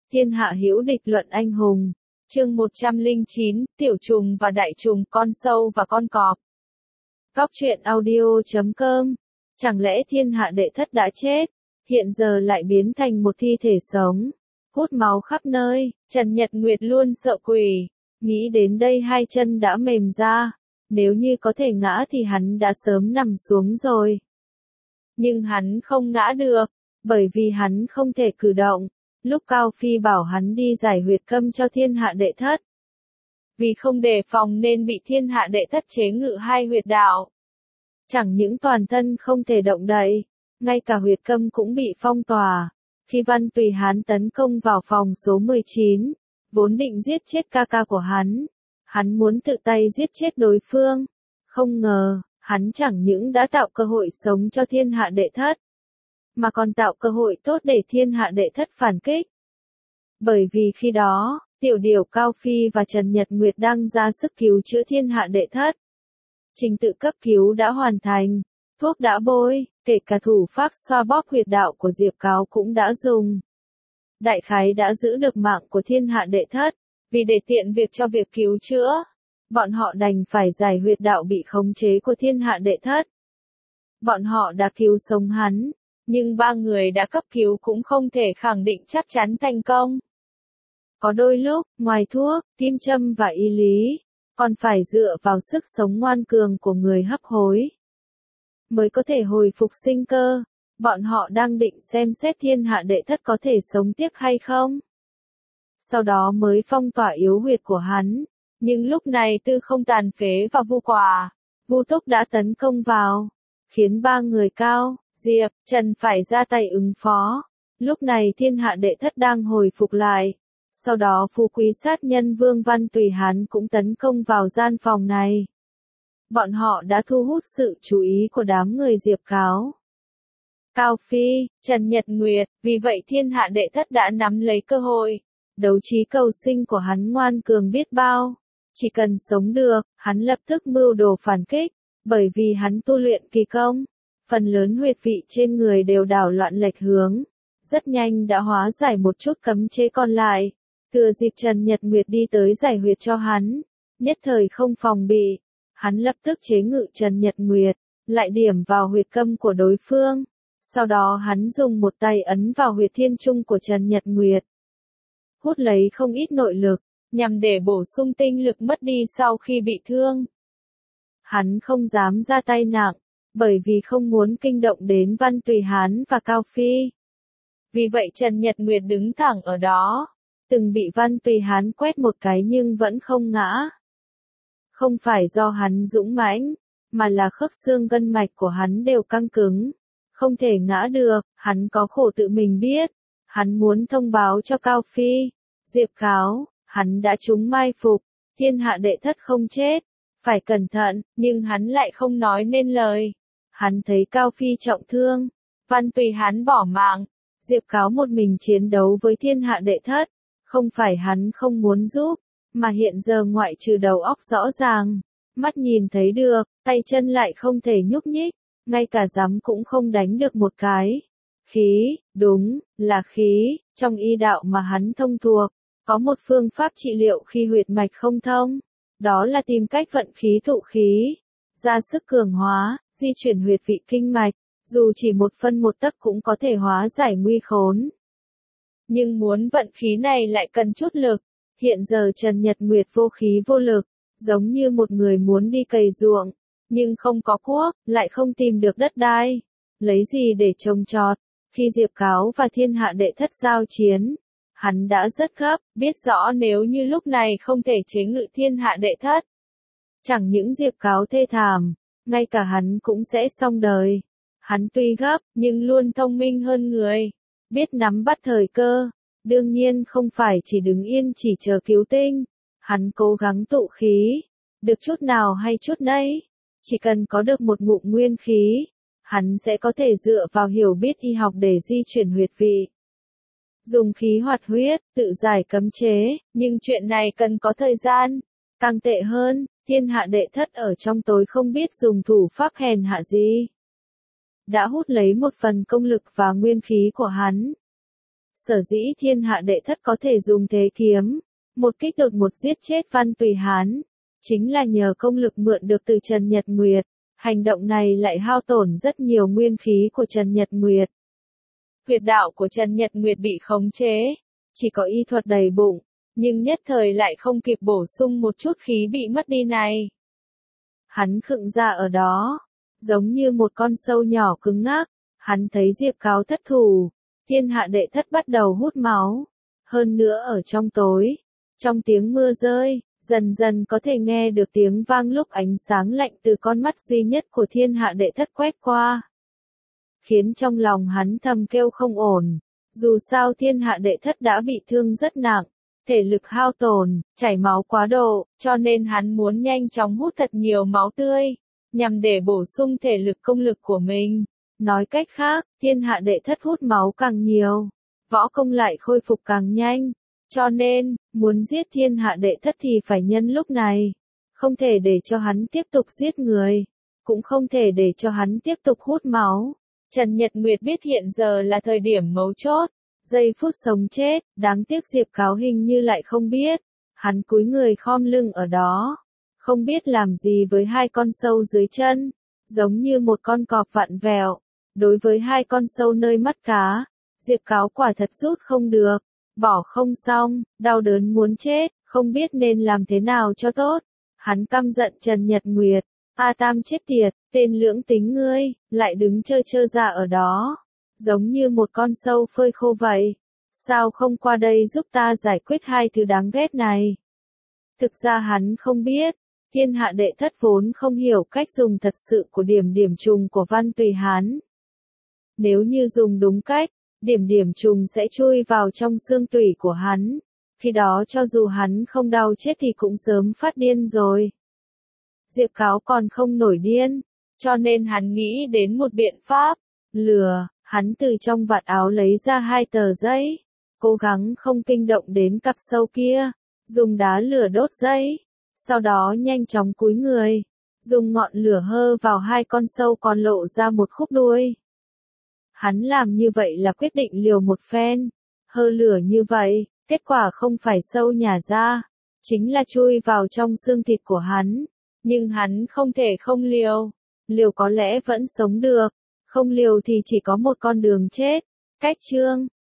Thiên hạ hữu địch luận anh hùng. Chương 109, tiểu trùng và đại trùng, con sâu và con cọp. Góc truyện audio.com. Chẳng lẽ thiên hạ đệ thất đã chết, hiện giờ lại biến thành một thi thể sống, hút máu khắp nơi. Trần Nhật Nguyệt luôn sợ quỷ, nghĩ đến đây hai chân đã mềm ra, nếu như có thể ngã thì hắn đã sớm nằm xuống rồi. Nhưng hắn không ngã được, bởi vì hắn không thể cử động. Lúc Cao Phi bảo hắn đi giải huyệt câm cho thiên hạ đệ thất, vì không đề phòng nên bị thiên hạ đệ thất chế ngự hai huyệt đạo. Chẳng những toàn thân không thể động đậy, ngay cả huyệt câm cũng bị phong tỏa. Khi Văn Tùy Hán tấn công vào phòng số 19, vốn định giết chết ca ca của hắn muốn tự tay giết chết đối phương. Không ngờ, hắn chẳng những đã tạo cơ hội sống cho thiên hạ đệ thất, mà còn tạo cơ hội tốt để thiên hạ đệ thất phản kích. Bởi vì khi đó, Tiểu Điểu Cao Phi và Trần Nhật Nguyệt đang ra sức cứu chữa thiên hạ đệ thất. Trình tự cấp cứu đã hoàn thành, thuốc đã bôi, kể cả thủ pháp xoa bóp huyệt đạo của Diệp Cáo cũng đã dùng. Đại khái đã giữ được mạng của thiên hạ đệ thất, vì để tiện việc cho việc cứu chữa, bọn họ đành phải giải huyệt đạo bị khống chế của thiên hạ đệ thất. Bọn họ đã cứu sống hắn, nhưng ba người đã cấp cứu cũng không thể khẳng định chắc chắn thành công. Có đôi lúc, ngoài thuốc, kim châm và y lý, còn phải dựa vào sức sống ngoan cường của người hấp hối, mới có thể hồi phục sinh cơ. Bọn họ đang định xem xét thiên hạ đệ thất có thể sống tiếp hay không. Sau đó mới phong tỏa yếu huyệt của hắn. Nhưng lúc này Tư Không Tàn Phế và Vu Quả, Vu Túc đã tấn công vào, khiến ba người Cao, Diệp, Trần phải ra tay ứng phó. Lúc này thiên hạ đệ thất đang hồi phục lại. Sau đó phú quý sát nhân Vương Văn Tùy Hán cũng tấn công vào gian phòng này. Bọn họ đã thu hút sự chú ý của đám người Diệp Cáo, Cao Phi, Trần Nhật Nguyệt, vì vậy thiên hạ đệ thất đã nắm lấy cơ hội. Đấu trí cầu sinh của hắn ngoan cường biết bao. Chỉ cần sống được, hắn lập tức mưu đồ phản kích, bởi vì hắn tu luyện kỳ công. Phần lớn huyệt vị trên người đều đảo loạn lệch hướng. Rất nhanh đã hóa giải một chút cấm chế còn lại. Thừa dịp Trần Nhật Nguyệt đi tới giải huyệt cho hắn, nhất thời không phòng bị. Hắn lập tức chế ngự Trần Nhật Nguyệt, lại điểm vào huyệt câm của đối phương. Sau đó hắn dùng một tay ấn vào huyệt thiên trung của Trần Nhật Nguyệt, hút lấy không ít nội lực, nhằm để bổ sung tinh lực mất đi sau khi bị thương. Hắn không dám ra tay nặng, bởi vì không muốn kinh động đến Văn Tùy Hán và Cao Phi. Vì vậy Trần Nhật Nguyệt đứng thẳng ở đó, từng bị Văn Tùy Hán quét một cái nhưng vẫn không ngã. Không phải do hắn dũng mãnh, mà là khớp xương gân mạch của hắn đều căng cứng, không thể ngã được. Hắn có khổ tự mình biết. Hắn muốn thông báo cho Cao Phi, Diệp Cáo, hắn đã trúng mai phục, thiên hạ đệ thất không chết, phải cẩn thận, nhưng hắn lại không nói nên lời. Hắn thấy Cao Phi trọng thương, Văn Tùy Hán bỏ mạng, Diệp Cáo một mình chiến đấu với thiên hạ đệ thất. Không phải hắn không muốn giúp, mà hiện giờ ngoại trừ đầu óc rõ ràng, mắt nhìn thấy được, tay chân lại không thể nhúc nhích, ngay cả giấm cũng không đánh được một cái. Khí, đúng, là khí, trong y đạo mà hắn thông thuộc, có một phương pháp trị liệu khi huyệt mạch không thông, đó là tìm cách vận khí thụ khí, ra sức cường hóa, di chuyển huyệt vị kinh mạch, dù chỉ một phân một tấc cũng có thể hóa giải nguy khốn. Nhưng muốn vận khí này lại cần chút lực. Hiện giờ Trần Nhật Nguyệt vô khí vô lực, giống như một người muốn đi cày ruộng, nhưng không có cuốc, lại không tìm được đất đai, lấy gì để trồng trọt. Khi Diệp Cáo và thiên hạ đệ thất giao chiến, hắn đã rất gấp, biết rõ nếu như lúc này không thể chế ngự thiên hạ đệ thất, chẳng những Diệp Cáo thê thảm, ngay cả hắn cũng sẽ xong đời. Hắn tuy gấp, nhưng luôn thông minh hơn người, biết nắm bắt thời cơ. Đương nhiên không phải chỉ đứng yên chỉ chờ cứu tinh. Hắn cố gắng tụ khí, được chút nào hay chút nấy. Chỉ cần có được một ngụm nguyên khí, hắn sẽ có thể dựa vào hiểu biết y học để di chuyển huyệt vị, dùng khí hoạt huyết, tự giải cấm chế. Nhưng chuyện này cần có thời gian. Càng tệ hơn, thiên hạ đệ thất ở trong tối không biết dùng thủ pháp hèn hạ gì, đã hút lấy một phần công lực và nguyên khí của hắn. Sở dĩ thiên hạ đệ thất có thể dùng thế kiếm, một kích đột một giết chết Văn Tùy Hán, chính là nhờ công lực mượn được từ Trần Nhật Nguyệt. Hành động này lại hao tổn rất nhiều nguyên khí của Trần Nhật Nguyệt. Huyệt đạo của Trần Nhật Nguyệt bị khống chế, chỉ có y thuật đầy bụng, nhưng nhất thời lại không kịp bổ sung một chút khí bị mất đi này. Hắn khựng ra ở đó, giống như một con sâu nhỏ cứng ngắc, hắn thấy Diệp Cáo thất thủ, thiên hạ đệ thất bắt đầu hút máu. Hơn nữa ở trong tối, trong tiếng mưa rơi, dần dần có thể nghe được tiếng vang lúc ánh sáng lạnh từ con mắt duy nhất của thiên hạ đệ thất quét qua. Khiến trong lòng hắn thầm kêu không ổn, dù sao thiên hạ đệ thất đã bị thương rất nặng, thể lực hao tổn, chảy máu quá độ, cho nên hắn muốn nhanh chóng hút thật nhiều máu tươi, nhằm để bổ sung thể lực công lực của mình. Nói cách khác, thiên hạ đệ thất hút máu càng nhiều, võ công lại khôi phục càng nhanh. Cho nên, muốn giết thiên hạ đệ thất thì phải nhân lúc này. Không thể để cho hắn tiếp tục giết người. Cũng không thể để cho hắn tiếp tục hút máu. Trần Nhật Nguyệt biết hiện giờ là thời điểm mấu chốt. Giây phút sống chết, đáng tiếc Diệp Cáo hình như lại không biết. Hắn cúi người khom lưng ở đó. Không biết làm gì với hai con sâu dưới chân. Giống như một con cọp vặn vẹo. Đối với hai con sâu nơi mắt cá, Diệp Cáo quả thật rút không được. Bỏ không xong, đau đớn muốn chết, không biết nên làm thế nào cho tốt. Hắn căm giận Trần Nhật Nguyệt, A Tam chết tiệt, tên lưỡng tính ngươi, lại đứng trơ trơ ra ở đó, giống như một con sâu phơi khô vậy. Sao không qua đây giúp ta giải quyết hai thứ đáng ghét này? Thực ra hắn không biết, thiên hạ đệ thất vốn không hiểu cách dùng thật sự của điểm điểm trùng của Văn Tùy Hán. Nếu như dùng đúng cách, điểm điểm trùng sẽ chui vào trong xương tủy của hắn. Khi đó cho dù hắn không đau chết thì cũng sớm phát điên rồi. Diệp Cáo còn không nổi điên, cho nên hắn nghĩ đến một biện pháp. Lừa, hắn từ trong vạt áo lấy ra hai tờ giấy. Cố gắng không kinh động đến cặp sâu kia. Dùng đá lửa đốt giấy. Sau đó nhanh chóng cúi người. Dùng ngọn lửa hơ vào hai con sâu còn lộ ra một khúc đuôi. Hắn làm như vậy là quyết định liều một phen. Hơ lửa như vậy, kết quả không phải sâu nhả ra, chính là chui vào trong xương thịt của hắn. Nhưng hắn không thể không liều. Liều có lẽ vẫn sống được, không liều thì chỉ có một con đường chết. Cách chương